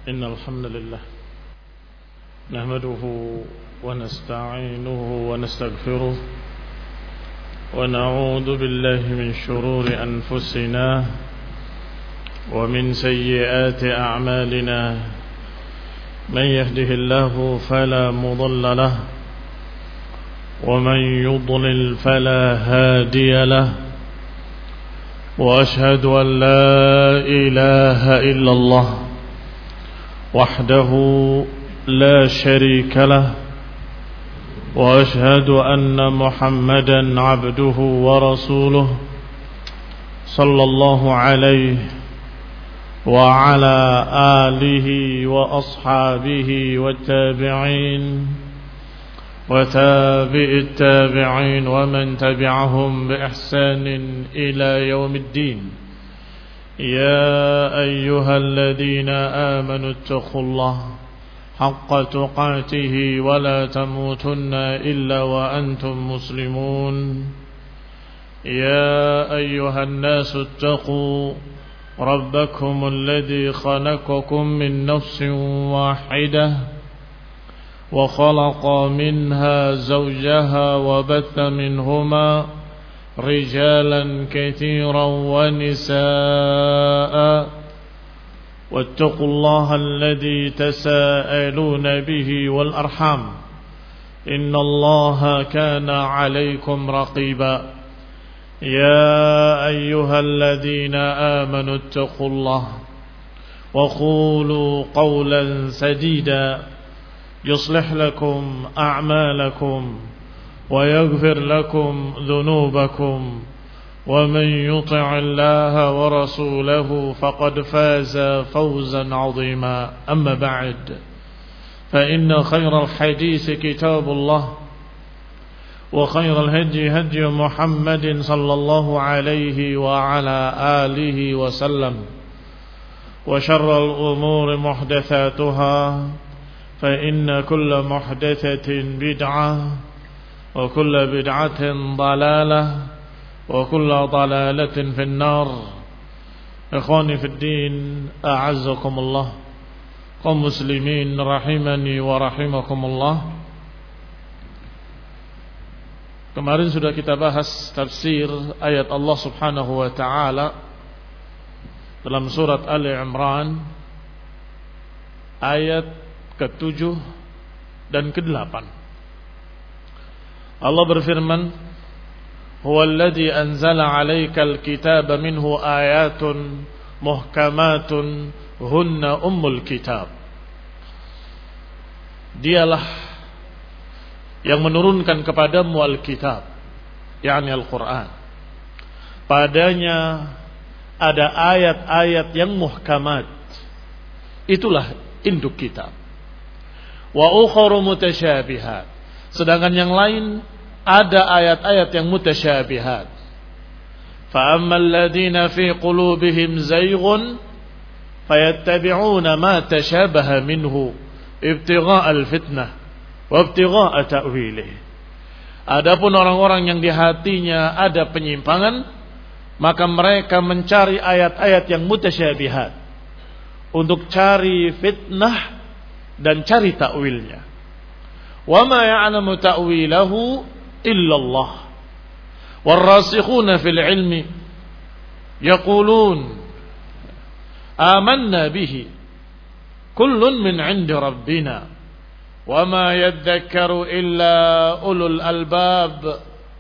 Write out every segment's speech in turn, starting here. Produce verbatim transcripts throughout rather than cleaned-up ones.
إن الحمد لله نحمده ونستعينه ونستغفره ونعوذ بالله من شرور أنفسنا ومن سيئات أعمالنا من يهده الله فلا مضل له ومن يضلل فلا هادي له وأشهد أن لا إله إلا الله وحده لا شريك له وأشهد أن محمدا عبده ورسوله صلى الله عليه وعلى آله وأصحابه والتابعين وتابع التابعين ومن تبعهم بإحسان إلى يوم الدين. يا أيها الذين آمنوا اتقوا الله حق تقاته ولا تموتن إلا وأنتم مسلمون. يا أيها الناس اتقوا ربكم الذي خلقكم من نفس واحدة وخلق منها زوجها وبث منهما رجالا كثيرا ونساء واتقوا الله الذي تساءلون به والأرحام إن الله كان عليكم رقيبا. يا أيها الذين آمنوا اتقوا الله وقولوا قولا سديدا يصلح لكم أعمالكم ويغفر لكم ذنوبكم ومن يطع الله ورسوله فقد فاز فوزا عظيما. أما بعد فإن خير الحديث كتاب الله وخير الهدي هدي محمد صلى الله عليه وعلى آله وسلم وشر الأمور محدثاتها فإن كل محدثة بدعة وكل بدعة ضلالة وكل ضلالة في النار. إخواني في الدين أعزكم الله قوم مسلمين rahimani wa rahimakumullah. Kemarin sudah kita bahas tafsir ayat Allah Subhanahu wa taala dalam surat Ali Imran ayat ketujuh dan kedelapan. Allah berfirman, "Huwallazi anzala 'alaikal kitaba minhu ayatun muhkamatun hunna ummul kitab." Dialah yang menurunkan kepadamu al-kitab, yakni Al-Qur'an. Padanya ada ayat-ayat yang muhkamat. Itulah induk kitab. Wa ukharu mutasyabihat. Sedangkan yang lain ada ayat-ayat yang mutasyabihat. Fa ammal ladzina fi qulubihim zayghun fayattabi'una ma tashabaha minhu ibtigha'al fitnah wa ibtigha'a ta'wilih. Adapun orang-orang yang di hatinya ada penyimpangan, maka mereka mencari ayat-ayat yang mutasyabihat untuk cari fitnah dan cari takwilnya. Wa ma ya'lamu ta'wilahu illa Allah. Warasikhuna fil ilmi yaqulun amanna bihi kullun min 'indi rabbina wa ma yadhakkaru illa ulul albab.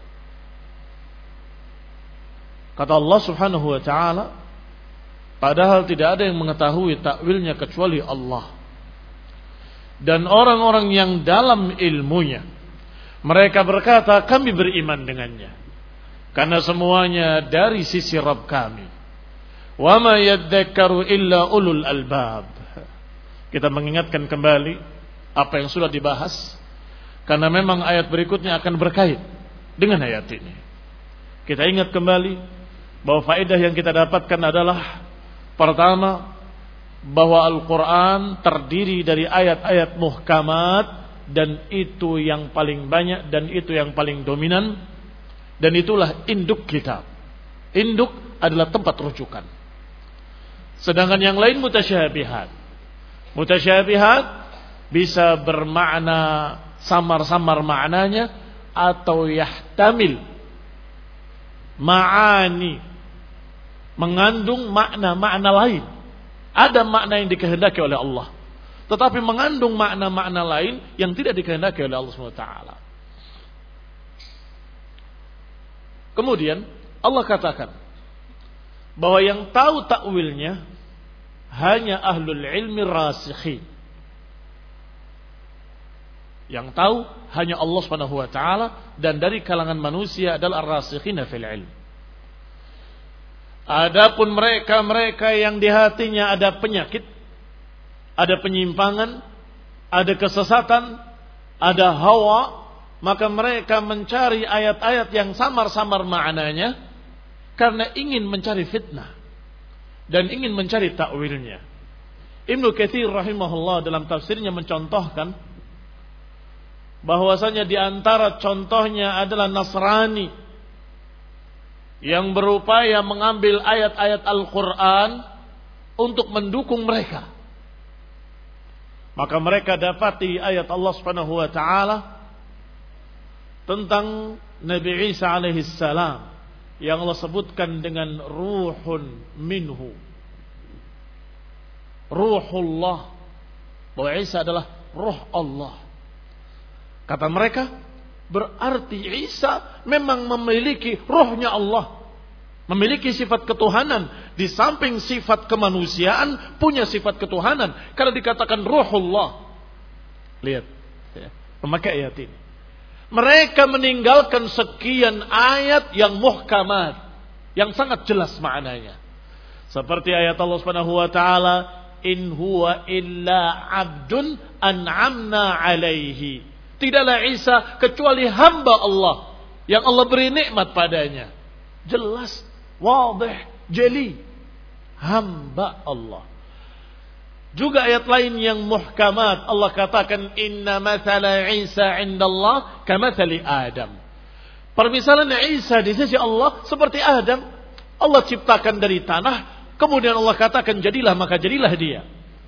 Kata Allah Subhanahu wa taala, padahal tidak ada yang mengetahui takwilnya kecuali Allah. Dan orang-orang yang dalam ilmunya, mereka berkata, kami beriman dengannya, karena semuanya dari sisi Rabb kami. Wa ma yadhakkaru illa ulul albab. Kita mengingatkan kembali apa yang sudah dibahas, karena memang ayat berikutnya akan berkait dengan ayat ini. Kita ingat kembali bahwa faedah yang kita dapatkan adalah, pertama, bahwa Al-Quran terdiri dari ayat-ayat muhkamat, dan itu yang paling banyak dan itu yang paling dominan, dan itulah induk kitab. Induk adalah tempat rujukan. Sedangkan yang lain mutasyabihat. Mutasyabihat bisa bermakna samar-samar maknanya atau yahtamil ma'ani, mengandung makna-makna lain. Ada makna yang dikehendaki oleh Allah, tetapi mengandung makna-makna lain yang tidak dikehendaki oleh Allah subhanahu wa taala. Kemudian Allah katakan bahwa yang tahu takwilnya hanya ahlul ilmi rasikhin. Yang tahu hanya Allah subhanahu wa taala, dan dari kalangan manusia adalah ar-rasikhina fil ilm. Adapun mereka-mereka yang di hatinya ada penyakit, ada penyimpangan, ada kesesatan, ada hawa, maka mereka mencari ayat-ayat yang samar-samar maknanya karena ingin mencari fitnah dan ingin mencari takwilnya. Ibnu Katsir rahimahullah dalam tafsirnya mencontohkan bahwasanya di antara contohnya adalah Nasrani yang berupaya mengambil ayat-ayat Al-Quran untuk mendukung mereka. Maka mereka dapati ayat Allah subhanahu wa ta'ala tentang Nabi Isa alaihi salam yang Allah sebutkan dengan ruhun minhu, ruhullah, bahwa Isa adalah ruh Allah. Kata mereka, berarti Isa memang memiliki ruhnya Allah, memiliki sifat ketuhanan, di samping sifat kemanusiaan punya sifat ketuhanan, karena dikatakan ruhullah. Lihat ya, memakai ayat ini. Mereka meninggalkan sekian ayat yang muhkamat, yang sangat jelas maknanya. Seperti ayat Allah Subhanahu wa taala, in huwa illa abdun an'amna alaihi. Tidaklah Isa kecuali hamba Allah yang Allah beri nikmat padanya. Jelas, wadih, jeli. Hamba Allah. Juga ayat lain yang muhkamat, Allah katakan inna mathala Isa indallah kamathali Adam. Permisalan Isa di sisi Allah seperti Adam. Allah ciptakan dari tanah, kemudian Allah katakan jadilah, maka jadilah dia.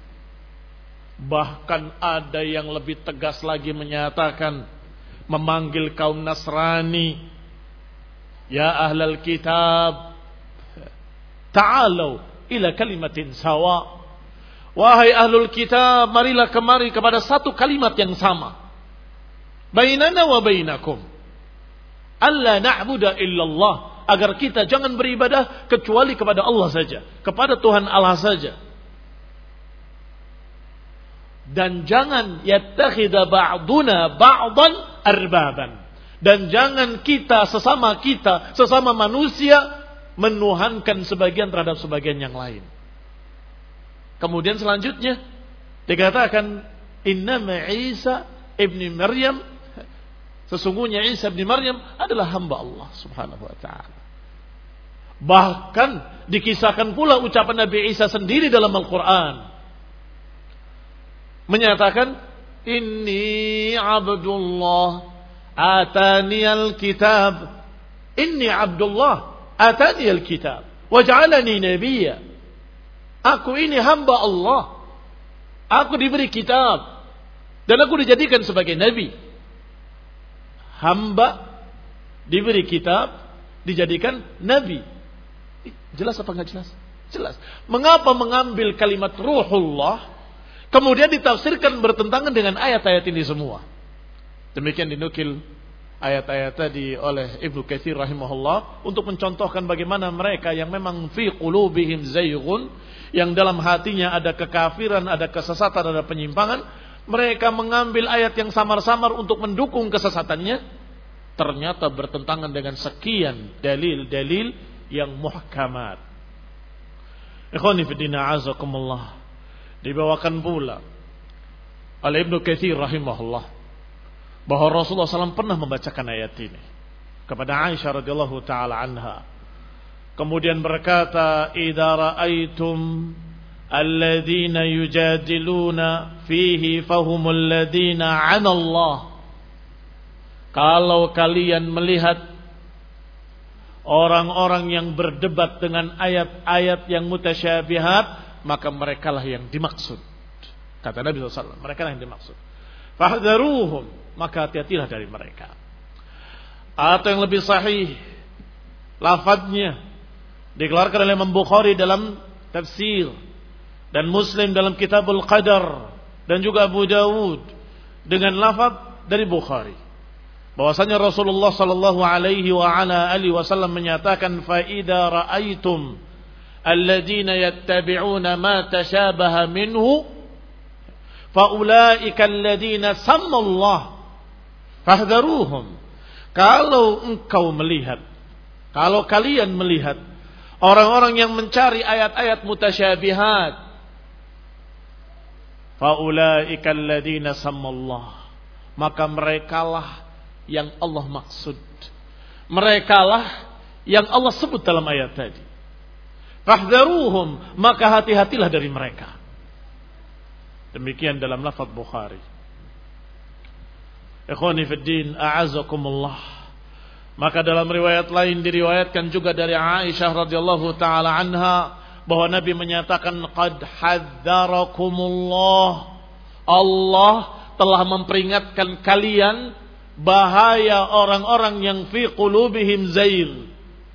Bahkan ada yang lebih tegas lagi menyatakan, memanggil kaum Nasrani, ya ahlal kitab, ta'alau ila kalimatin sawa. Wahai ahlul kitab, marilah kemari kepada satu kalimat yang sama. Bainana wa bainakum alla na'budu illallah, agar kita jangan beribadah kecuali kepada Allah saja, kepada Tuhan Allah saja. Dan jangan yattakhidha ba'duna ba'dan arbaban, dan jangan kita sesama kita, sesama manusia menuhankan sebagian terhadap sebagian yang lain. Kemudian selanjutnya dikatakan innama Isa ibni Maryam, sesungguhnya Isa ibni Maryam adalah hamba Allah subhanahu wa ta'ala. Bahkan dikisahkan pula ucapan Nabi Isa sendiri dalam Al-Quran, menyatakan inni abdullah ataniyal kitab, inni abdullah ataniyal kitab waj'alani nabiyya. Aku ini hamba Allah, aku diberi kitab dan aku dijadikan sebagai nabi. Hamba diberi kitab, dijadikan nabi. Jelas apa enggak jelas? Jelas. Mengapa mengambil kalimat ruhullah kemudian ditafsirkan bertentangan dengan ayat-ayat ini semua? Demikian dinukil ayat-ayat tadi oleh Ibnu Katsir rahimahullah untuk mencontohkan bagaimana mereka yang memang fi qulubihim zayghun, yang dalam hatinya ada kekafiran, ada kesesatan, ada penyimpangan, mereka mengambil ayat yang samar-samar untuk mendukung kesesatannya, ternyata bertentangan dengan sekian dalil-dalil yang muhkamat. Ikhwani fi din a'azakumullah, dibawakan pula oleh Ibnu Katsir rahimahullah bahwa Rasulullah shallallahu alaihi wasallam pernah membacakan ayat ini kepada Aisyah radhiyallahu taala anha. Kemudian berkata, idza ra'aitum alladzina yujadiluna fihi fahumul ladzina 'ana Allah. Kalau kalian melihat orang-orang yang berdebat dengan ayat-ayat yang mutasyabihat, maka merekalah yang dimaksud. Kata Nabi shallallahu alaihi wasallam, mereka yang dimaksud. Fahdharuhum, maka hati-hatilah dari mereka. Atau yang lebih sahih, lafadznya dikeluarkan oleh Imam Bukhari dalam tafsir dan Muslim dalam Kitabul Qadar dan juga Abu Dawud dengan lafadz dari Bukhari bahwasanya Rasulullah sallallahu alaihi wa ala alihi wasallam menyatakan fa idza raaitum alladziina yattabi'una ma tashabaha minhu fa ulaika alladziina samma Allah fahdharuhum. Kalau engkau melihat, kalau kalian melihat orang-orang yang mencari ayat-ayat mutasyabihat, faulaika alladziina sammallah, maka merekalah yang Allah maksud, merekalah yang Allah sebut dalam ayat tadi. Fahdharuhum, maka hati-hatilah dari mereka. Demikian dalam lafaz Bukhari. Ikhwani fid din, a'azzakumullah. Maka dalam riwayat lain diriwayatkan juga dari Aisyah radhiyallahu taala anha bahwa Nabi menyatakan qad hadzarakumullah, Allah telah memperingatkan kalian bahaya orang-orang yang fi qulubihim zair.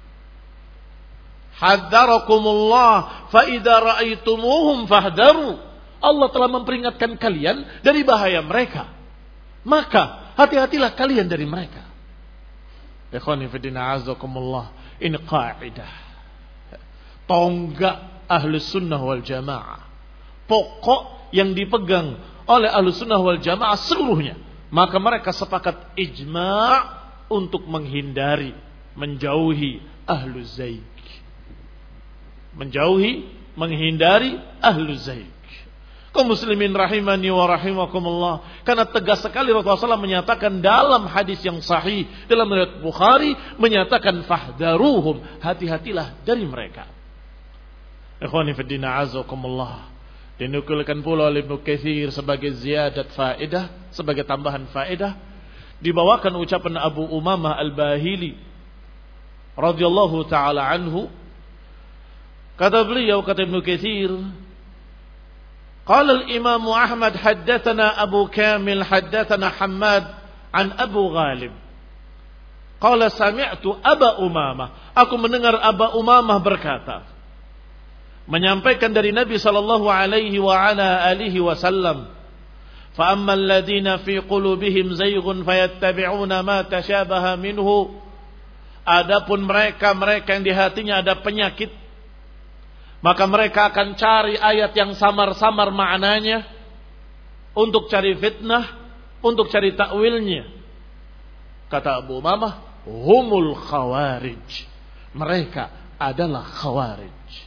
Hadzarakumullah fa idza ra'aitumuhum fahdharu. Allah telah memperingatkan kalian dari bahaya mereka, maka hati-hatilah kalian dari mereka. Ikhwani fillah azakumullah, ini kaidah tonggak Ahlus Sunnah wal Jamaah, pokok yang dipegang oleh Ahlus Sunnah wal Jamaah seluruhnya. Maka mereka sepakat ijma' untuk menghindari, menjauhi Ahluz Zaig, menjauhi, menghindari Ahluz Zaig. Kaum muslimin rahimani wa rahimakumullah, karena tegas sekali Rasulullah shallallahu alaihi wasallam menyatakan dalam hadis yang sahih dalam riwayat Bukhari, menyatakan fahdharuhum, hati-hatilah dari mereka. Ikhwani fid din a'azzakumullah. Dinukilkan pula oleh Ibnu Katsir sebagai ziyadat faedah, sebagai tambahan faedah, dibawakan ucapan Abu Umamah Al-Bahili radhiyallahu taala anhu. Kata beliau, kata Ibnu Katsir, قال الإمام أحمد حدثنا أبو كامل حدثنا حماد عن أبو غالب قال سمعت أبا أمامة, aku mendengar Aba Umamah berkata, menyampaikan dari Nabi sallallahu alaihi wa ala alihi wasallam, fa ammal ladzina fi qulubihim zayghun fayattabi'una ma tashabaha minhu, adapun mereka-mereka yang di hatinya ada penyakit, maka mereka akan cari ayat yang samar-samar maknanya untuk cari fitnah, untuk cari takwilnya. Kata Abu Umamah, humul khawarij, mereka adalah khawarij.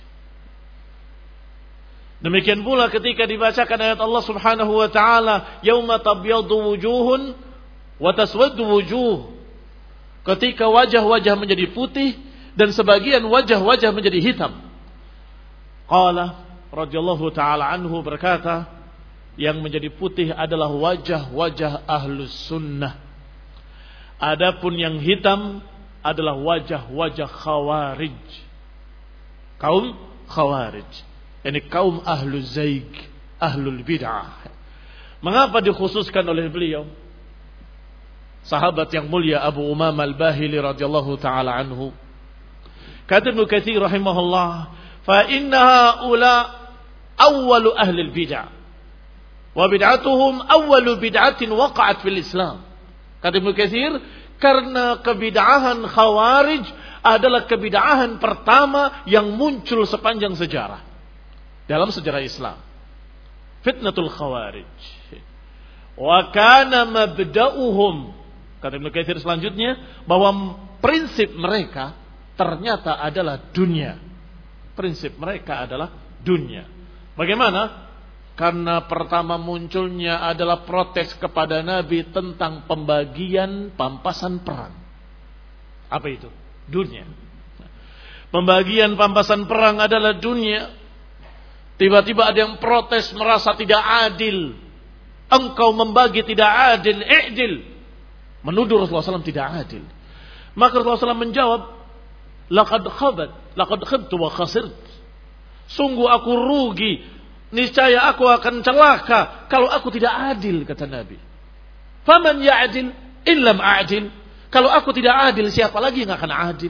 Demikian pula ketika dibacakan ayat Allah Subhanahu wa taala, yauma tabyaddu wujuhun wa taswaddu wujuh, ketika wajah-wajah menjadi putih dan sebagian wajah-wajah menjadi hitam. Qala radhiyallahu taala anhu berkata, yang menjadi putih adalah wajah-wajah Ahlus Sunnah, adapun yang hitam adalah wajah-wajah Khawarij, kaum Khawarij, yani kaum Ahluz Zaig, Ahlul Bid'ah. Mengapa dikhususkan oleh beliau sahabat yang mulia Abu Umamah Al-Bahili radhiyallahu taala anhu? Kata Ibnu Katsir rahimahullah, fa inna haula awwalu ahli al-bid'ah wa bid'atuhum awwalu bid'atin waqa'at fil Islam. Kata Ibnu Katsir, karena kebid'ahan Khawarij adalah kebid'ahan pertama yang muncul sepanjang sejarah dalam sejarah Islam. Fitnatul Khawarij. Wa kana mabda'uhum, kata Ibnu Katsir selanjutnya, bahwa prinsip mereka ternyata adalah dunia. Prinsip mereka adalah dunia. Bagaimana? Karena pertama munculnya adalah protes kepada Nabi tentang pembagian pampasan perang. Apa itu? Dunia. Pembagian pampasan perang adalah dunia. Tiba-tiba ada yang protes, merasa tidak adil. Engkau membagi tidak adil, i'dil. Menuduh Rasulullah shallallahu alaihi wasallam tidak adil. Maka Rasulullah shallallahu alaihi wasallam menjawab, laqad khabat, laqad khibtu wa khasirt. Sungguh aku rugi, niscaya aku akan celaka kalau aku tidak adil, kata Nabi. Faman ya'dil illam a'dil. Kalau aku tidak adil, siapa lagi yang akan adil?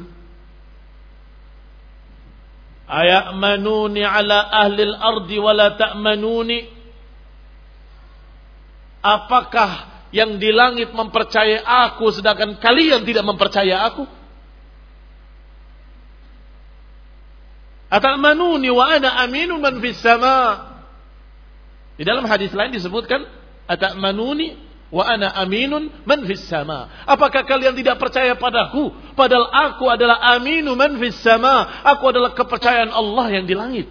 Aya'manuni ala ahli al-ardi wa la ta'manuni. Apakah yang di langit mempercayai aku sedangkan kalian tidak mempercayai aku? Ata'manuni wa ana aminun man fis sama. Di dalam hadis lain disebutkan ata'manuni wa ana aminun man fis sama. Apakah kalian tidak percaya padaku padahal aku adalah aminu man fis sama? Aku adalah kepercayaan Allah yang di langit.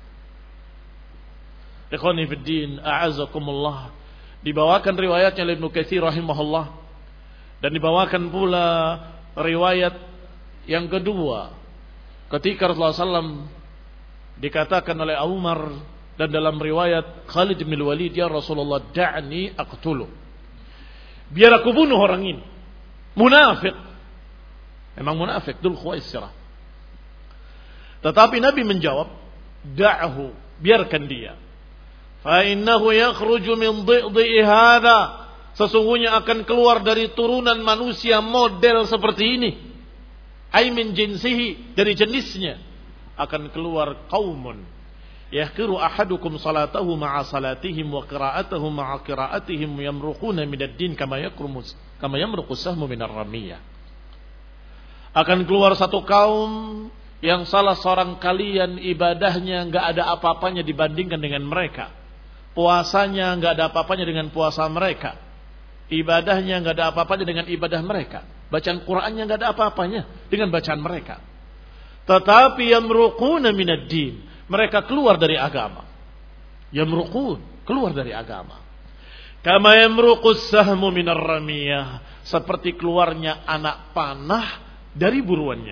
Ikhwani fid din, a'azakumullah. Dibawakan riwayatnya oleh Ibnu Katsir rahimahullah, dan dibawakan pula riwayat yang kedua ketika Rasulullah sallallahu alaihi wasallam dikatakan oleh Umar, dan dalam riwayat Khalid bin Walid, ya Rasulullah da'ni aqtulu, biar aku bunuh orang ini, munafik. Memang munafik Dzul Khuwaisirah. Tetapi Nabi menjawab, da'hu, biarkan dia. Fa innahu yakhruju min dhidhi hadha, sesungguhnya akan keluar dari turunan manusia model seperti ini. Ai min jinsihi, dari jenisnya akan keluar qaumun yahqiru ahadukum salatahu ma'a salatihim wa qira'atahu ma'a qira'atihim yamruquna minad din kama yakrumus kama yamruqu sahmu minar ramiyah. Akan keluar satu kaum yang salah seorang kalian ibadahnya enggak ada apa-apanya dibandingkan dengan mereka. Puasanya enggak ada apa-apanya dengan puasa mereka. Ibadahnya enggak ada apa-apanya dengan ibadah mereka. Bacaan Qur'annya enggak ada apa-apanya dengan bacaan mereka. Tetapi yamruquna minad din, mereka keluar dari agama. Yamruqun, keluar dari agama. Kama yamruqus sahmu minar ramiyah, seperti keluarnya anak panah dari buruannya.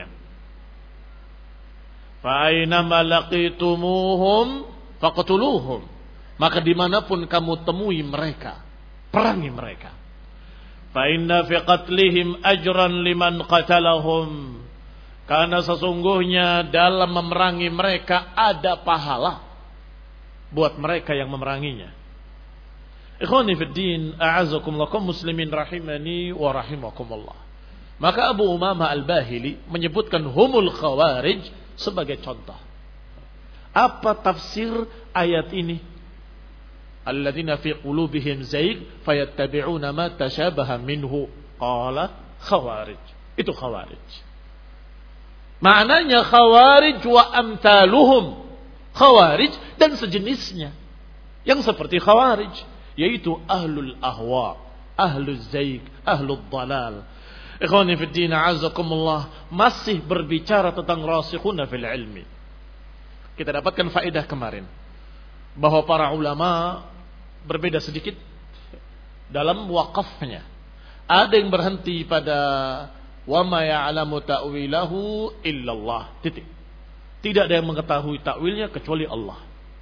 Fa aina malaqitumuhum faqtuluhum, maka dimanapun kamu temui mereka, perangi mereka. Fa inna fi qatlihim ajran liman qatalahum, karena sesungguhnya dalam memerangi mereka ada pahala buat mereka yang memeranginya. Ikhwani fid din, a'azakumullah, kaum muslimin rahimani wa rahimakumullah. Maka Abu Umamah Al-Bahili menyebutkan humul khawarij sebagai contoh. Apa tafsir ayat ini? Alladzina fi qulubihim zayg fayattabi'una ma tashabaha minhu, qala khawarij. Itu khawarij. Maknanya khawarij wa amtaluhum, khawarij dan sejenisnya yang seperti khawarij, yaitu ahlul ahwa, ahlul zayg, ahlul dalal. Ikhwani fid din, a'azakumullah, masih berbicara tentang rasikhuna fil ilmi. Kita dapatkan faedah kemarin bahwa para ulama berbeda sedikit dalam wakafnya. Ada yang berhenti pada wa ma ya'lamu ta'wilahu illallah, titik. Tidak ada yang mengetahui takwilnya kecuali Allah.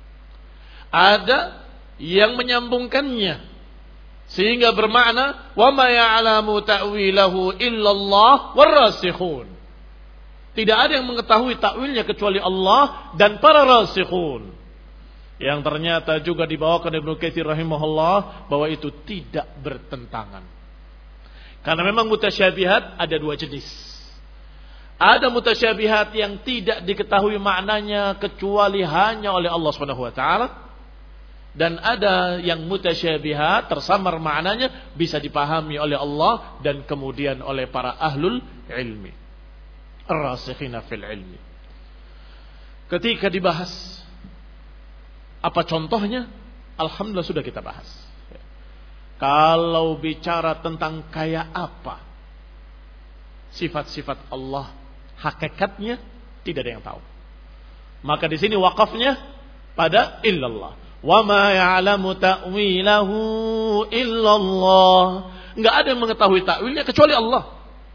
Ada yang menyambungkannya sehingga bermakna wa ma ya'lamu ta'wilahu illallah warasikhun. Tidak ada yang mengetahui takwilnya kecuali Allah dan para rasikhun. Yang ternyata juga dibawakan Ibnu Katsir rahimahullah bahwa itu tidak bertentangan. Karena memang mutasyabihat ada dua jenis. Ada mutasyabihat yang tidak diketahui maknanya kecuali hanya oleh Allah Subhanahu wa taala, dan ada yang mutasyabihat tersamar maknanya bisa dipahami oleh Allah dan kemudian oleh para ahlul ilmi, ar-rasikhina fil ilmi. Ketika dibahas apa contohnya, alhamdulillah sudah kita bahas. Kalau bicara tentang kayak apa sifat-sifat Allah, hakikatnya tidak ada yang tahu. Maka di sini wakafnya pada illallah. Wa ma ya'lamu ta'wilahu illallah. Enggak ada yang mengetahui takwilnya kecuali Allah.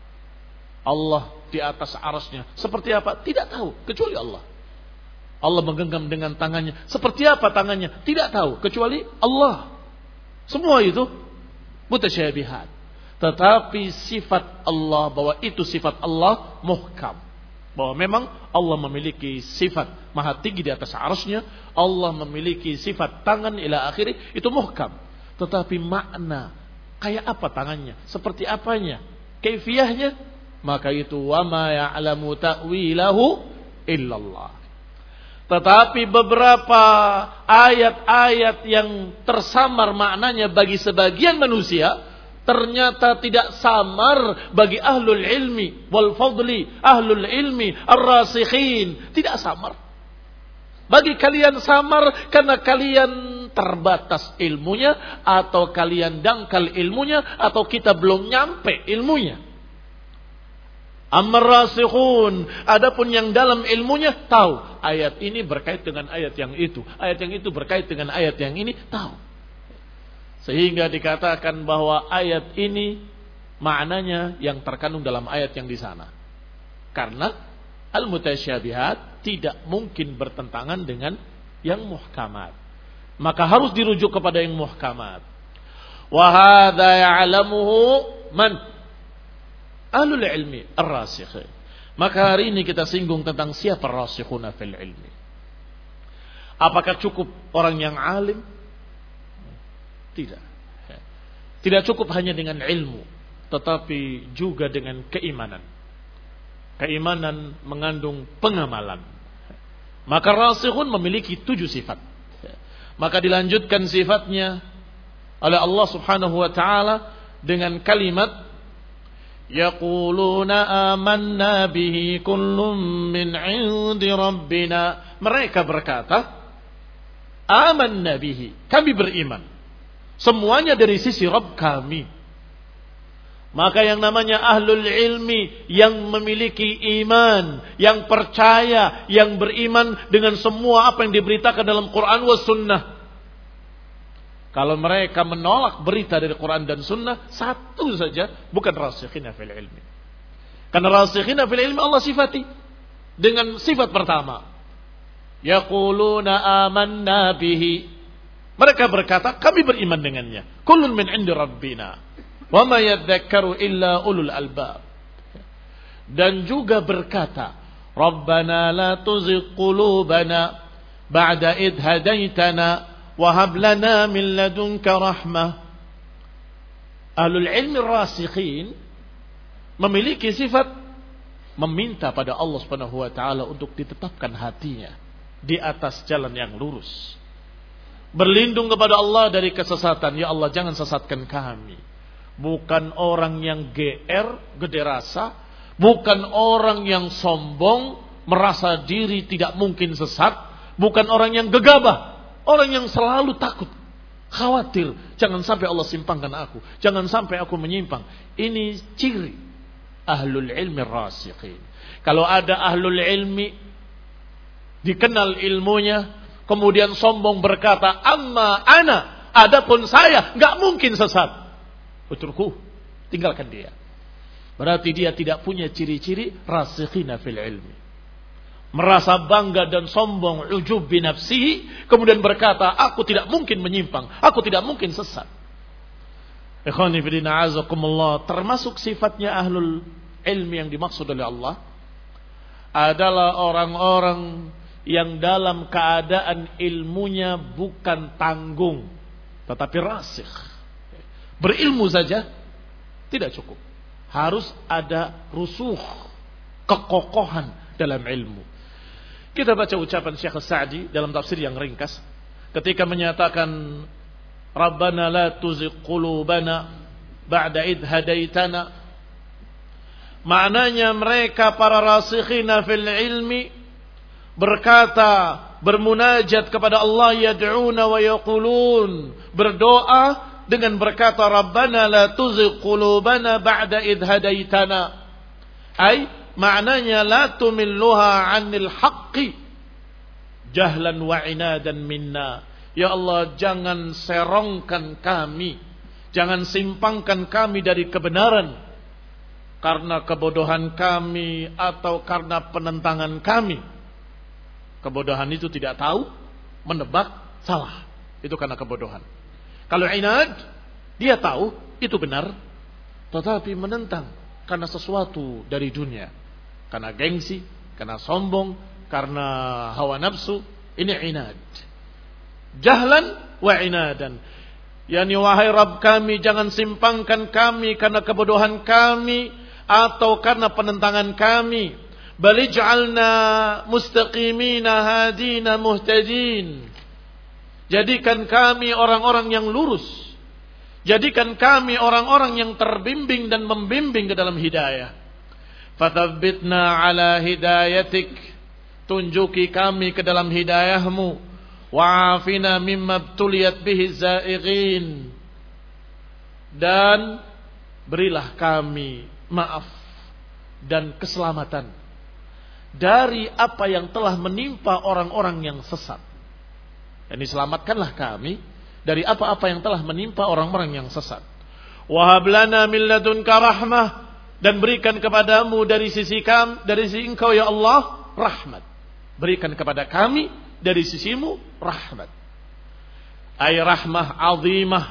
Allah di atas arasnya seperti apa? Tidak tahu kecuali Allah. Allah menggenggam dengan tangannya. Seperti apa tangannya? Tidak tahu kecuali Allah. Semua itu mutasyabihat. Tetapi sifat Allah, bahwa itu sifat Allah, muhkam, bahwa memang Allah memiliki sifat maha tinggi di atas arsy-Nya, Allah memiliki sifat tangan ila akhiri, itu muhkam. Tetapi makna kayak apa tangannya, seperti apanya, kaifiyahnya, maka itu wa ma ya'lamu ta'wilahu illallah. Tetapi beberapa ayat-ayat yang tersamar maknanya bagi sebagian manusia, ternyata tidak samar bagi ahlul ilmi wal fadli, ahlul ilmi ar-rasikhin, tidak samar. Bagi kalian samar karena kalian terbatas ilmunya, atau kalian dangkal ilmunya, atau kita belum nyampe ilmunya. Amar rasikhun, adapun yang dalam ilmunya tahu ayat ini berkait dengan ayat yang itu, ayat yang itu berkait dengan ayat yang ini, tahu. Sehingga dikatakan bahwa ayat ini maknanya yang terkandung dalam ayat yang di sana. Karena al-mutasyabihat tidak mungkin bertentangan dengan yang muhkamat. Maka harus dirujuk kepada yang muhkamat. Wa hadza ya'lamuhu man? Ahlul ilmi ar-rasikhin. Maka hari ini kita singgung tentang siapa rasikhuna fil ilmi. Apakah cukup orang yang alim? Tidak. Tidak cukup hanya dengan ilmu, tetapi juga dengan keimanan. Keimanan mengandung pengamalan. Maka rasikhun memiliki tujuh sifat. Maka dilanjutkan sifatnya oleh Allah Subhanahu wa taala dengan kalimat yaquluna amanna bihi kullun min 'indi rabbina. Mereka berkata, amanna bihi, kami beriman, semuanya dari sisi Rabb kami. Maka yang namanya ahlul ilmi, yang memiliki iman, yang percaya, yang beriman dengan semua apa yang diberitakan dalam Quran was sunnah. Kalau mereka menolak berita dari Quran dan Sunnah, satu saja, bukan rasikhina fil ilmi. Karena rasikhina fil ilmi Allah sifati dengan sifat pertama, yaquluna amanna bihi. Mereka berkata, kami beriman dengannya. Kullun min 'indi rabbina, wa ma yadhakkaru illa ulul albab. Dan juga berkata, Rabbana la tuzigh qulubana ba'da idh hadaitana wahab lana min ladunka rahmah. Ahlul ilmi rasikhin memiliki sifat meminta pada Allah Subhanahu wa taala untuk ditetapkan hatinya di atas jalan yang lurus. Berlindung kepada Allah dari kesesatan. Ya Allah, jangan sesatkan kami. Bukan orang yang G R, gede rasa, bukan orang yang sombong, merasa diri tidak mungkin sesat, bukan orang yang gegabah. Orang yang selalu takut, khawatir, jangan sampai Allah simpangkan aku, jangan sampai aku menyimpang. Ini ciri ahlul ilmi rasikhin. Kalau ada ahlul ilmi, dikenal ilmunya, kemudian sombong berkata, amma ana, adapun saya, gak mungkin sesat. Utruku, tinggalkan dia. Berarti dia tidak punya ciri-ciri rasikhina fil ilmi. Merasa bangga dan sombong, ujub binafsihi, kemudian berkata, aku tidak mungkin menyimpang, aku tidak mungkin sesat. Ikhwani fillah azakumullah, termasuk sifatnya ahlul ilmi yang dimaksud oleh Allah adalah orang-orang yang dalam keadaan ilmunya bukan tanggung, tetapi rasikh. Berilmu saja tidak cukup, harus ada rusuh, kekokohan dalam ilmu. Kita baca ucapan Syekh Sa'di dalam tafsir yang ringkas ketika menyatakan Rabbana la tuzigh qulubana ba'da idh hadaitana. Maknanya mereka para rasikhina fil ilmi berkata, bermunajat kepada Allah, yad'una wa yaqulun, berdoa dengan berkata Rabbana la tuzigh qulubana ba'da idh hadaitana. Ai maknanya la tumilluha 'anil haqqi jahlan wa 'inadan minna. Ya Allah, jangan serongkan kami, jangan simpangkan kami dari kebenaran karena kebodohan kami atau karena penentangan kami. Kebodohan itu tidak tahu, menebak salah, itu karena kebodohan. Kalau inad, dia tahu itu benar, tetapi menentang karena sesuatu dari dunia, karena gengsi, karena sombong, karena hawa nafsu, ini inad. Jahlan wa inadan. Yani wahai Rabb kami, jangan simpangkan kami karena kebodohan kami atau karena penentangan kami. Balij'alna mustaqimina hadina muhtadin. Jadikan kami orang-orang yang lurus. Jadikan kami orang-orang yang terbimbing dan membimbing ke dalam hidayah. Fathabbitna ala hidayatik. Tunjuki kami ke dalam hidayahmu. Wa'afina mimma btuliyat bihi zaighin. Dan berilah kami maaf dan keselamatan dari apa yang telah menimpa orang-orang yang sesat. Dan selamatkanlah kami dari apa-apa yang telah menimpa orang-orang yang sesat. Wahab lana min ladunka rahmah, dan berikan kepadamu dari sisi kami, dari sisi Engkau ya Allah, rahmat. Berikan kepada kami dari sisimu rahmat. Ay rahmah azimah.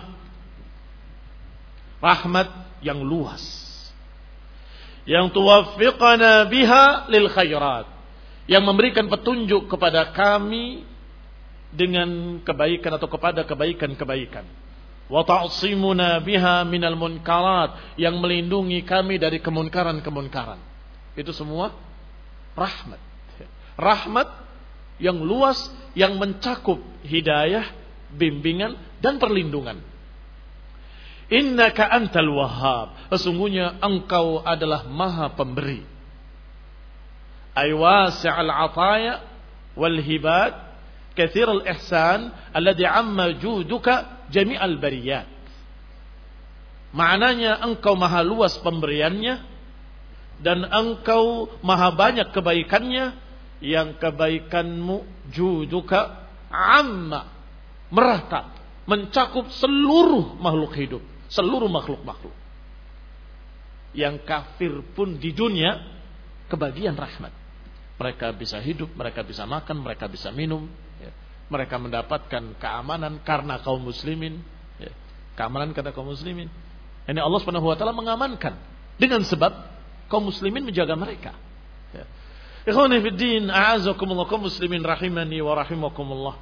Rahmat yang luas. Yang tuwaffiqana biha lil khairat. Yang memberikan petunjuk kepada kami dengan kebaikan atau kepada kebaikan-kebaikan. Wa ta'simuna biha minal munkarat, yang melindungi kami dari kemunkaran-kemunkaran. Itu semua rahmat. Rahmat yang luas, yang mencakup hidayah, bimbingan dan perlindungan. Innaka antal wahhab, sesungguhnya engkau adalah maha pemberi. Ay wasi'al 'ataya wal hibat, kathir al-ihsan alladhi amma juduka jami'al bariyat. Maknanya engkau maha luas pemberiannya dan engkau maha banyak kebaikannya, yang kebaikanmu juduka amma, merata, mencakup seluruh makhluk hidup, seluruh makhluk-makhluk. Yang kafir pun di dunia kebagian rahmat. Mereka bisa hidup, mereka bisa makan, mereka bisa minum. Ya. Mereka mendapatkan keamanan karena kaum muslimin. Ya. Keamanan karena kaum muslimin. Ini Allah Subhanahu wa taala mengamankan dengan sebab kaum muslimin menjaga mereka. Ya. Ikhwani fid din, a'azakumullah, kaum muslimin rahimani wa rahimakumullah.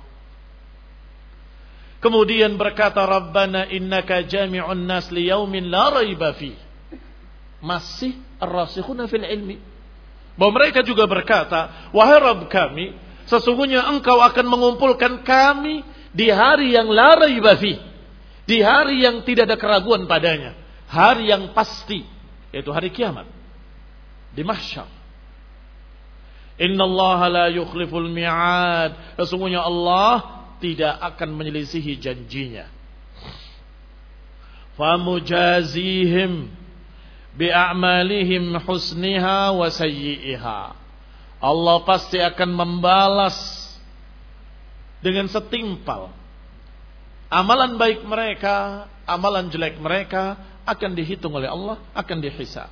Kemudian berkata, Rabbana innaka jami'un nas liyaumin la raiba fi. Masih ar-rasikhuna fil ilmi. Bahwa mereka juga berkata, wahai Rabb kami, sesungguhnya engkau akan mengumpulkan kami di hari yang la raiba fi, di hari yang tidak ada keraguan padanya, hari yang pasti, yaitu hari kiamat, di mahsyar. Innallaha la yukhliful mi'ad, sesungguhnya Allah tidak akan menyelisihi janjinya. Famujazihim bi'amalihim husniha wa sayyi'iha. Allah pasti akan membalas dengan setimpal amalan baik mereka, amalan jelek mereka akan dihitung oleh Allah, akan dihisab.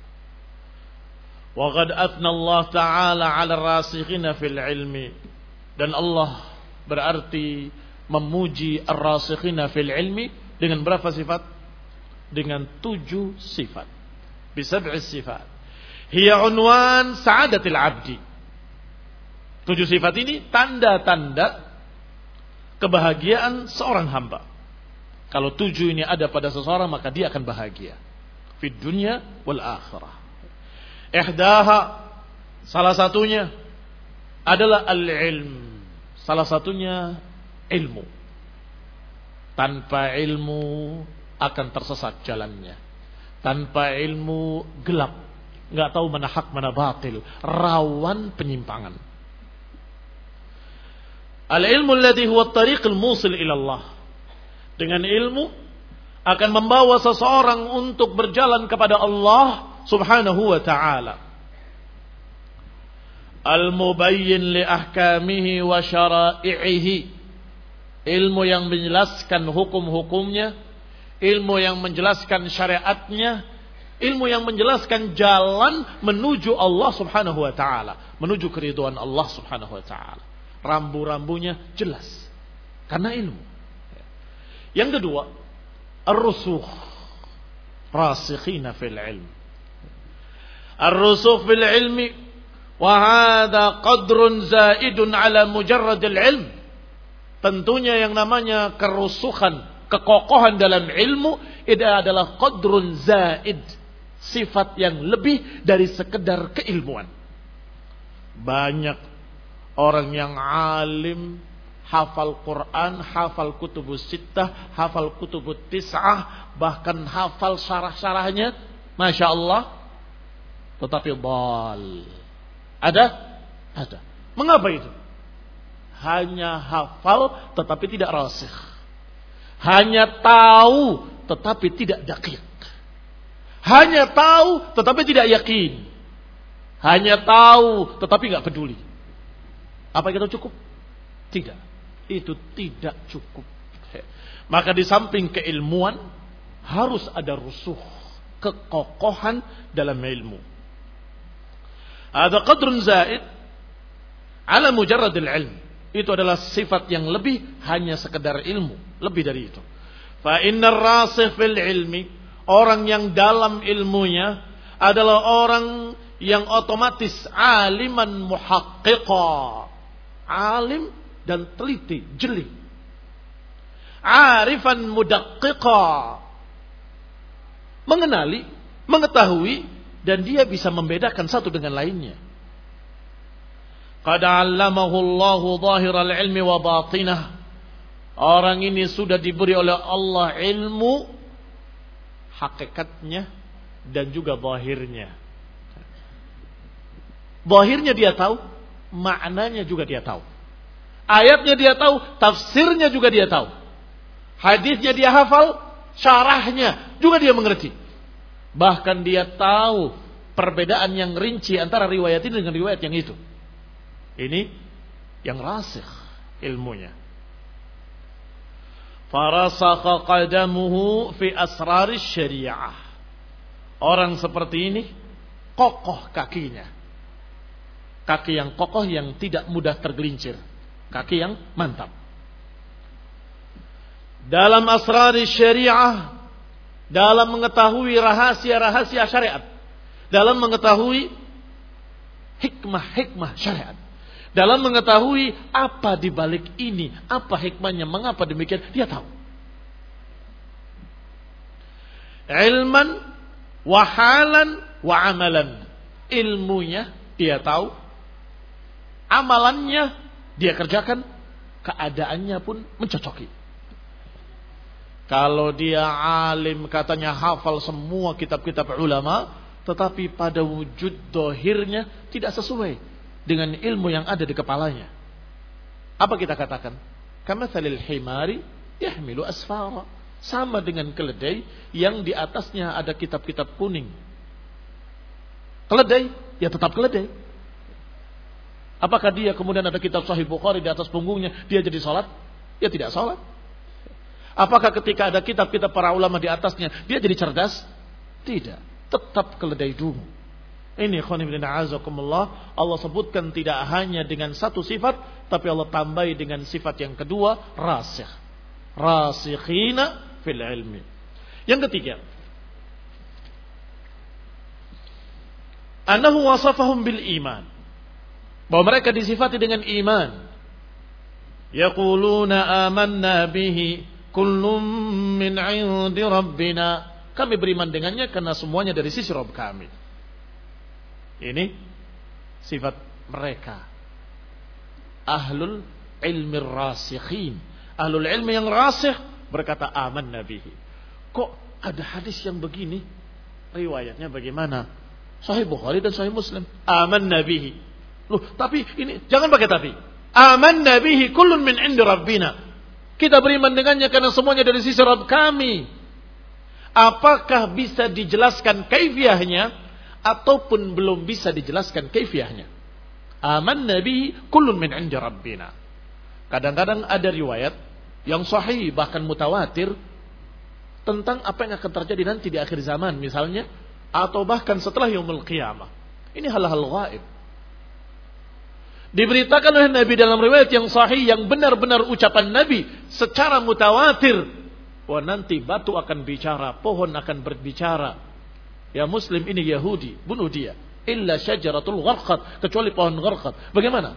Wa qad athna Allah ta'ala 'ala ar-rasikhina fil ilmi, dan Allah berarti memuji ar-rasikhina fil ilmi dengan berapa sifat? Dengan tujuh sifat. Bisab'i sifat. Hiya unwan sa'adatil abdi. Tujuh sifat ini tanda-tanda kebahagiaan seorang hamba. Kalau tujuh ini ada pada seseorang, maka dia akan bahagia fid dunya wal akhirah. Ihdaha, salah satunya adalah al-ilm. Salah satunya ilmu. Tanpa ilmu akan tersesat jalannya. Tanpa ilmu gelap, nggak tahu mana hak mana batil, rawan penyimpangan. Al-ilmu alladhi huwa at-tariq al-musil ila Allah. Dengan ilmu akan membawa seseorang untuk berjalan kepada Allah Subhanahu wa ta'ala. Al-mubayyin li ahkamihi wa syara'ihi. Ilmu yang menjelaskan hukum-hukumnya, ilmu yang menjelaskan syariatnya, ilmu yang menjelaskan jalan menuju Allah Subhanahu wa ta'ala, menuju keridhaan Allah Subhanahu wa ta'ala. Rambu-rambunya jelas karena ilmu. Yang kedua, ar-rusukh, rasikhina fil ilm. Ar-rusukh fil ilmi Wa hadza qadrun zaidun ala mujarradil ilm. Tentunya yang namanya kerusuhan, kekokohan dalam ilmu itu adalah qadrun zaid, sifat yang lebih dari sekedar keilmuan. Banyak orang yang alim, hafal Quran, hafal kutubus sittah, hafal kutubut tis'ah, bahkan hafal syarah-syarahnya, Masya Allah, tetapi bal. Ada? Ada. Mengapa itu? Hanya hafal tetapi tidak rasikh. Hanya tahu tetapi tidak daqiq. Hanya tahu tetapi tidak yakin. Hanya tahu tetapi tidak peduli. Apa itu cukup? Tidak. Itu tidak cukup. Maka di samping keilmuan harus ada rusuh, kekokohan dalam ilmu. Ada qadrun zaid ala mujarradil ilm. Itu adalah sifat yang lebih hanya sekedar ilmu, lebih dari itu. Fa innar rasikh fil ilmi, orang yang dalam ilmunya adalah orang yang otomatis aliman muhaqqiqa, alim dan teliti, jeli. Arifan mudaqqiqa, mengenali, mengetahui, dan dia bisa membedakan satu dengan lainnya. Qad 'allamahu Allahu zahiral ilmi wa batinah. Orang ini sudah diberi oleh Allah ilmu hakikatnya dan juga zahirnya. Zahirnya dia tahu, maknanya juga dia tahu. Ayatnya dia tahu, tafsirnya juga dia tahu. Hadisnya dia hafal, syarahnya juga dia mengerti. Bahkan dia tahu perbedaan yang rinci antara riwayat ini dengan riwayat yang itu. Ini yang rasikh ilmunya. Farasakha qadamuhu fi asraris syariah. Orang seperti ini kokoh kakinya. Kaki yang kokoh yang tidak mudah tergelincir. Kaki yang mantap. Dalam asraris syariah, dalam mengetahui rahasia-rahasia syariat, dalam mengetahui hikmah-hikmah syariat, dalam mengetahui apa di balik ini, apa hikmahnya, mengapa demikian, dia tahu. Ilman wa halan wa amalan. Ilmunya dia tahu, amalannya dia kerjakan, keadaannya pun mencocoki. Kalau dia alim, katanya hafal semua kitab-kitab ulama, tetapi pada wujud dohirnya tidak sesuai dengan ilmu yang ada di kepalanya. Apa kita katakan? Kamathalil himari yahmilu asfara. Sama dengan keledai yang di atasnya ada kitab-kitab kuning. Keledai, ya tetap keledai. Apakah dia kemudian ada kitab Sahih Bukhari di atas punggungnya, dia jadi salat? Ya tidak salat. Apakah ketika ada kitab-kitab para ulama di atasnya, dia jadi cerdas? Tidak. Tetap keledai dulu. Ini khonibina azakumullah, Allah sebutkan tidak hanya dengan satu sifat, tapi Allah tambahi dengan sifat yang kedua, rasikh. Rasikhina fil ilmi. Yang ketiga, annahu wasafahum bil iman. Bahwa mereka disifati dengan iman. Yaquluna amanna bihi kullum min 'indi rabbina. Kami beriman dengannya karena semuanya dari sisi Rabb kami. Ini sifat mereka. Ahlul ilmi rasikhin. Ahlul ilmi yang rasikh berkata aman nabihi. Kok ada hadis yang begini? Riwayatnya bagaimana? Sahih Bukhari dan Sahih Muslim. Aman nabihi. Loh, tapi ini jangan pakai tapi. Aman nabihi kullun min indi rabbina. Kita beriman dengannya karena semuanya dari sisi Rabb kami. Apakah bisa dijelaskan kaifiahnya? Ataupun belum bisa dijelaskan kaifiahnya. Aman nabi kullun min 'indi rabbina. Kadang-kadang ada riwayat yang sahih bahkan mutawatir tentang apa yang akan terjadi nanti di akhir zaman misalnya, atau bahkan setelah yaumul qiyamah. Ini hal-hal gaib. Diberitakan oleh Nabi dalam riwayat yang sahih yang benar-benar ucapan Nabi secara mutawatir. Wah, nanti batu akan bicara, pohon akan berbicara. Ya Muslim ini Yahudi, bunuh dia. illa syajaratul gharqad, kecuali pohon gharqad. Bagaimana?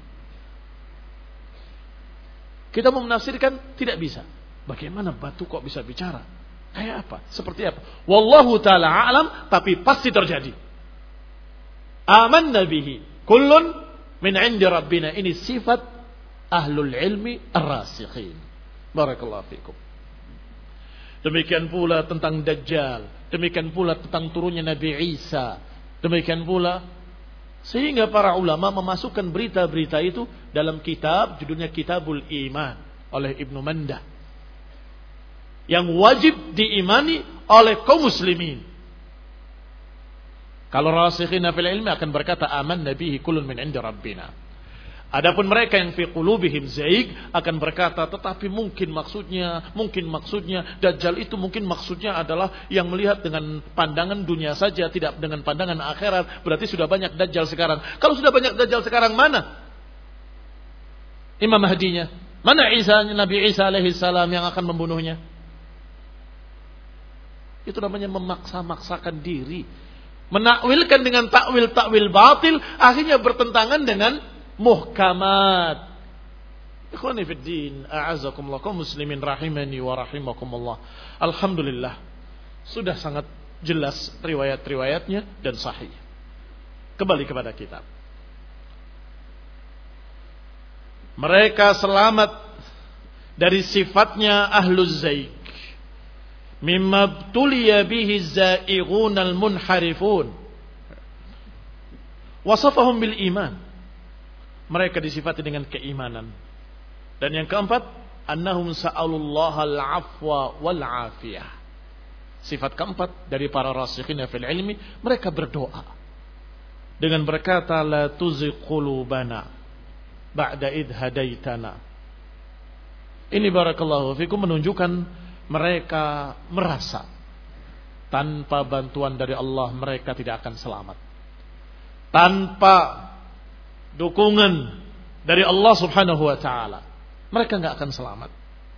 Kita mau menafsirkan tidak bisa. Bagaimana batu kok bisa bicara? Kayak apa? Seperti apa? Wallahu ta'ala a'lam, tapi pasti terjadi. Amanna bihi kullun min 'indi rabbina. Ini sifat ahlul ilmi ar-rasikhin. Barakallahu fikum. Demikian pula tentang Dajjal, demikian pula tentang turunnya Nabi Isa, demikian pula sehingga para ulama memasukkan berita-berita itu dalam kitab judulnya Kitabul Iman oleh Ibnu Mandah yang wajib diimani oleh kaum muslimin. Kalau rasikhina fil ilmi akan berkata amanna bihi kullun min 'indi rabbina. Adapun mereka yang fi qulubihim zaig akan berkata tetapi mungkin maksudnya, mungkin maksudnya Dajjal itu mungkin maksudnya adalah yang melihat dengan pandangan dunia saja, tidak dengan pandangan akhirat. Berarti sudah banyak Dajjal sekarang. Kalau sudah banyak Dajjal sekarang, mana Imam Mahdinya? Mana Isa, Nabi Isa alaihi salam yang akan membunuhnya? Itu namanya memaksa-maksakan diri, menakwilkan dengan takwil-takwil batil, akhirnya bertentangan dengan muhkamat. Ikhwani fid din, a'azzakumullah, kaum muslimin rahimani wa rahimakumullah. Alhamdulillah, sudah sangat jelas riwayat-riwayatnya dan sahih. Kembali kepada kitab. Mereka selamat dari sifatnya ahluz zaik. Mimma btuliya bihi zaighun al-munharifun. Wasafahum bil iman. Mereka disifati dengan keimanan. Dan yang keempat, annahum sa'alullaha al-afwa wal-afiyah. Sifat keempat dari para rasikhina fil ilmi, mereka berdoa dengan berkata la tuzigh qulubana ba'da idh hadaitana. Ini barakallahu fikum menunjukkan mereka merasa tanpa bantuan dari Allah mereka tidak akan selamat. Tanpa dukungan dari Allah subhanahu wa ta'ala mereka enggak akan selamat.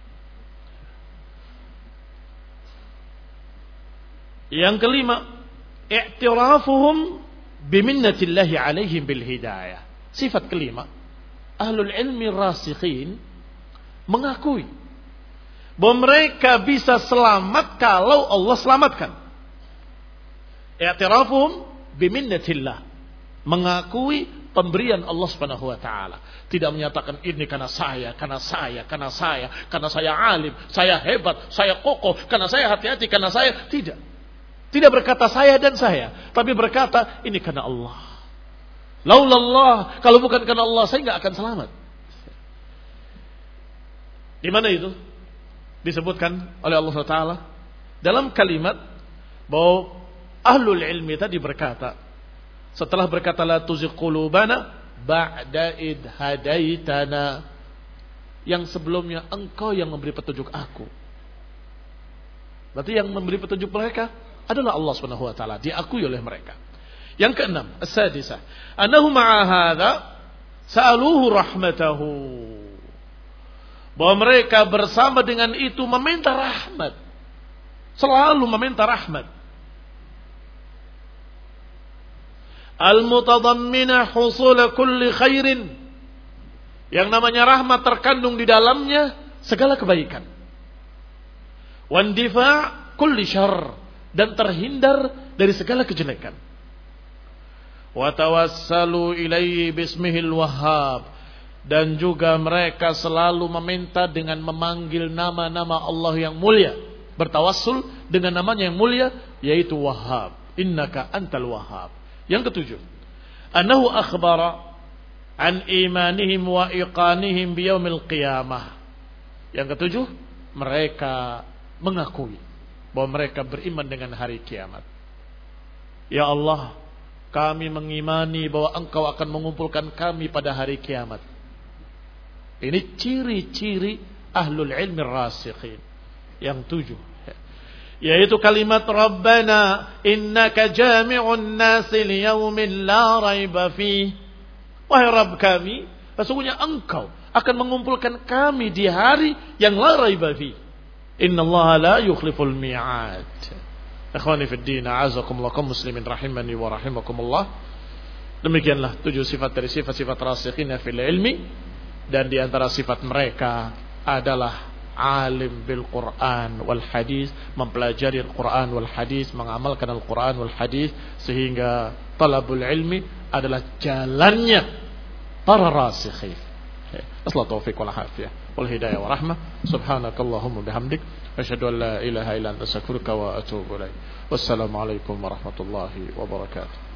Yang kelima, i'tirafuhum biminnatillahi alaihim bil hidayah. Sifat kelima, ahlul ilmi rasikhin mengakui bahwa mereka bisa selamat kalau Allah selamatkan. I'tirafuhum biminnatillah, mengakui pemberian Allah Subhanahu wa taala. Tidak menyatakan ini karena saya, karena saya, karena saya, karena saya alim, saya hebat, saya kokoh, karena saya hati-hati, karena saya tidak. Tidak berkata saya dan saya, tapi berkata ini karena Allah. Laulallah, kalau bukan karena Allah saya enggak akan selamat. Di mana itu? Disebutkan oleh Allah Subhanahu wa taala dalam kalimat bahwa ahlul ilmi tadi berkata, setelah berkata la tuzigh qulubana ba'da id hadaitana, yang sebelumnya engkau yang memberi petunjuk aku. Berarti yang memberi petunjuk mereka adalah Allah Subhanahu wa taala, diakui oleh mereka. Yang keenam, as-sadisah, annahu ma'a hadza sa'aluhu rahmatahu. Bahwa mereka bersama dengan itu meminta rahmat. Selalu meminta rahmat. Al-mutadammina husul kulli khairin. Yang namanya rahmat terkandung di dalamnya segala kebaikan. Wandifa' kulli syarr, dan terhindar dari segala kejelekan. Wa tawassalu ilaihi bismihil wahhab, dan juga mereka selalu meminta dengan memanggil nama-nama Allah yang mulia, bertawassul dengan namanya yang mulia yaitu Wahhab, innaka antal wahhab. Yang ketujuh, annahu akhbara an imanihim wa iqanihim biyaumil qiyamah. Yang ketujuh, mereka mengakui bahwa mereka beriman dengan hari kiamat. Ya Allah, kami mengimani bahwa Engkau akan mengumpulkan kami pada hari kiamat. Ini ciri-ciri ahlul ilmi rasikhin. Yang tujuh, yaitu kalimat Rabbana innaka jami'un nasi liyaumin la raiba fih. Wahai Rabb kami, sesungguhnya Engkau akan mengumpulkan kami di hari yang la raiba fih. Innallaha la yukhliful mi'ad. Ikhwani fid din, a'azakumullah kaum muslimin rahimani wa rahimakumullah. Demikianlah tujuh sifat dari sifat-sifat rasikhina fil ilmi, dan di antara sifat mereka adalah alim bil Quran wal hadis, mempelajari Al-Quran wal hadis, mengamalkan Al-Quran wal hadis, sehingga talabul ilmi adalah jalannya para rasikhin. Asla taufiq wal afiyah wal hidayah wa rahmah. Subhanakallahumma bihamdik, asyhadu an la ilaha illa anta astaghfiruka wa atubu ilaik. Wassalamu alaikum warahmatullahi wabarakatuh.